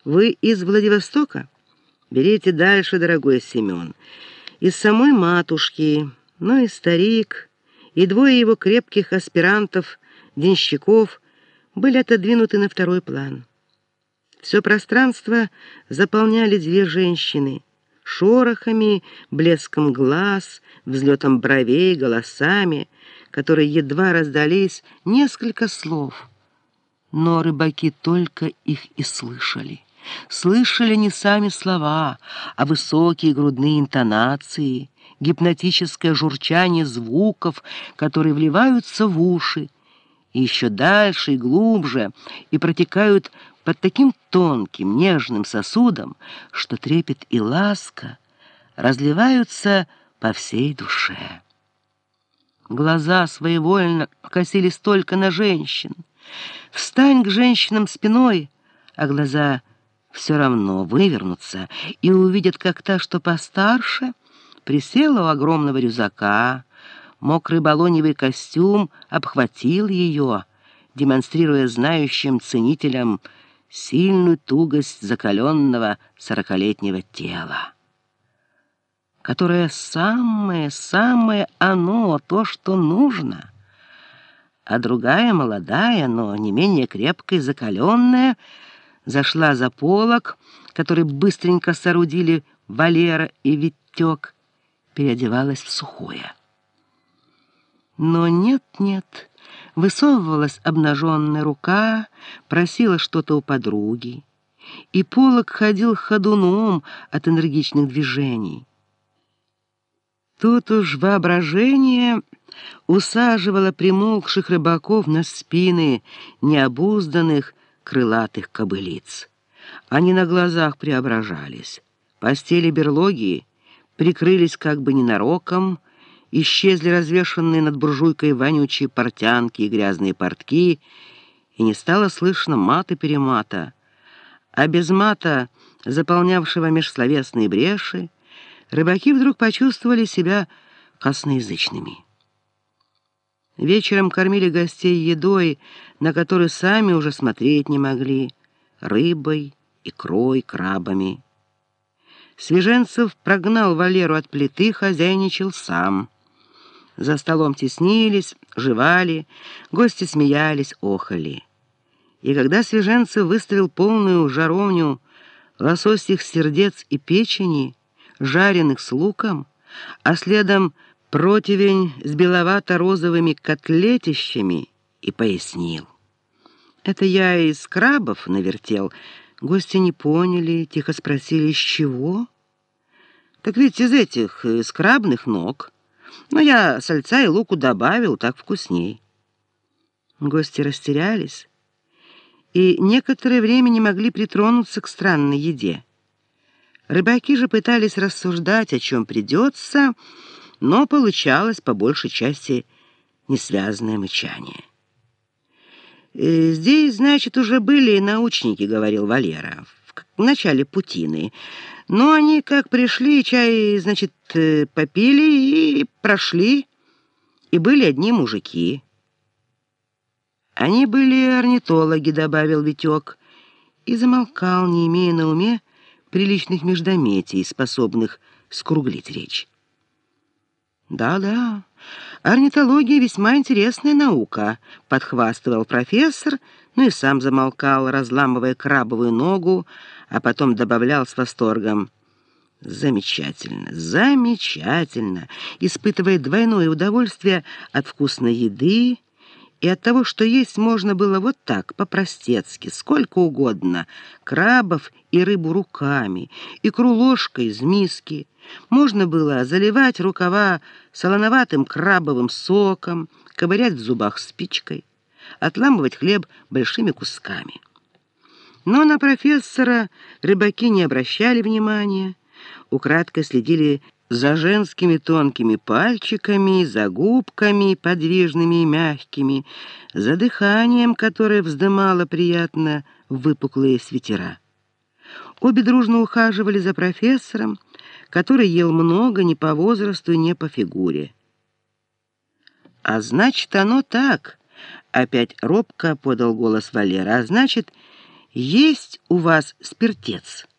Вы из Владивостока? Берите дальше, дорогой Семен. Из самой матушки, но и старик, и двое его крепких аспирантов, денщиков, были отодвинуты на второй план. Все пространство заполняли две женщины, шорохами, блеском глаз, взлетом бровей, голосами, которые едва раздались несколько слов. Но рыбаки только их и слышали. Слышали не сами слова, а высокие грудные интонации, гипнотическое журчание звуков, которые вливаются в уши, и еще дальше и глубже, и протекают под таким тонким, нежным сосудом, что трепет и ласка разливаются по всей душе. Глаза своевольно косились только на женщин. Встань к женщинам спиной, а глаза все равно вывернутся и увидят, как та, что постарше, присела у огромного рюкзака. Мокрый балоневый костюм обхватил ее, демонстрируя знающим ценителям сильную тугость закаленного 40-летнего тела, которое самое оно, то, что нужно. А другая, молодая, но не менее крепкая и закаленная, зашла за полог, который быстренько соорудили Валера и Витек, переодевалась в сухое. Но нет, высовывалась обнаженная рука, просила что-то у подруги, и полог ходил ходуном от энергичных движений. Тут уж воображение усаживало примолкших рыбаков на спины необузданных крылатых кобылиц. Они на глазах преображались. Постели берлоги прикрылись как бы ненароком, исчезли развешанные над буржуйкой вонючие портянки и грязные портки, и не стало слышно мата-перемата. А без мата, заполнявшего межсловесные бреши, рыбаки вдруг почувствовали себя косноязычными. Вечером кормили гостей едой, на которую сами уже смотреть не могли, рыбой, икрой, крабами. Свеженцев прогнал Валеру от плиты, хозяйничал сам. За столом теснились, жевали, гости смеялись, охали. И когда Свеженцев выставил полную жаровню лососьих сердец и печени, жареных с луком, а следом противень с беловато-розовыми котлетищами, и пояснил: «Это я из крабов навертел». Гости не поняли, тихо спросили: «Из чего?» «Так ведь из этих, из крабных ног. Но я сальца и луку добавил, так вкусней». Гости растерялись и некоторое время не могли притронуться к странной еде. Рыбаки же пытались рассуждать, о чем придется, но получалось по большей части несвязное мычание. «Здесь, значит, уже были научники», — говорил Валера, в начале путины. «Но они как пришли, чай, значит, попили и прошли, и были одни мужики». «Они были орнитологи», — добавил Витек, и замолкал, не имея на уме приличных междометий, способных скруглить речь. «Да, орнитология весьма интересная наука», — подхвастывал профессор, но и сам замолкал, разламывая крабовую ногу, а потом добавлял с восторгом: «Замечательно, замечательно», испытывая двойное удовольствие от вкусной еды и от того, что есть можно было вот так, по-простецки, сколько угодно: крабов и рыбу руками, икру ложкой из миски. Можно было заливать рукава солоноватым крабовым соком, ковырять в зубах спичкой, отламывать хлеб большими кусками. Но на профессора рыбаки не обращали внимания, украдкой следили за женскими тонкими пальчиками, за губками подвижными и мягкими, за дыханием, которое вздымало приятно выпуклые свитера. Обе дружно ухаживали за профессором, который ел много не по возрасту и не по фигуре. «А значит, оно так», — опять робко подал голос Валера, «а значит, есть у вас спиртец?»